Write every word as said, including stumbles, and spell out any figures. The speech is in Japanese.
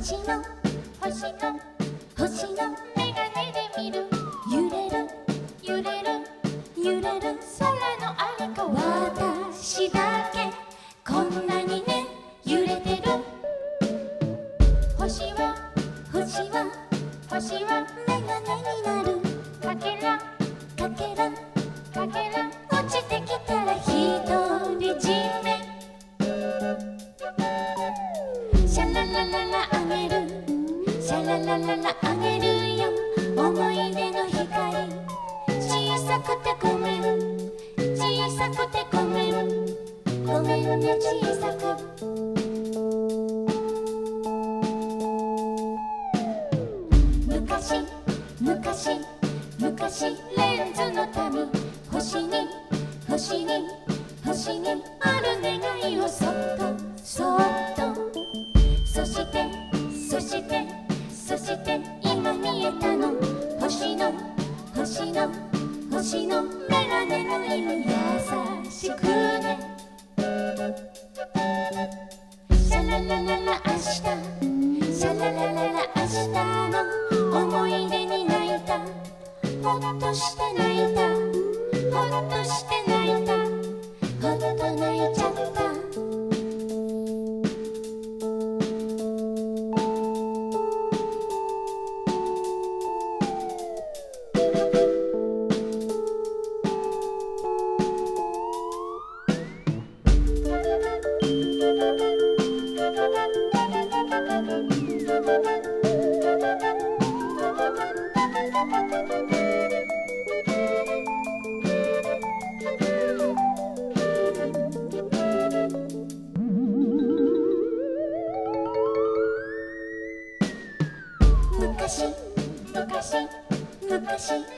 星の星の星のメガネで見る揺れる揺れる揺れる空のあれか私だけこんなにね揺れてる星は星は星はメガネになるかけらかけらかけら落ちてきたら独り占めシャララララあげるシャララララあげるよ思い出の光小さくてごめん小さくてごめんごめんね小さく昔昔昔レンズの民星に星に星にある願いをそっとそっとそしてそしてそして今見えたの星の星の星のメガネの意味優しくねシャララララ明日シャララララ明日の思い出に泣いたほっとして泣いたほっとして泣いたほっと泣いちゃった昔昔昔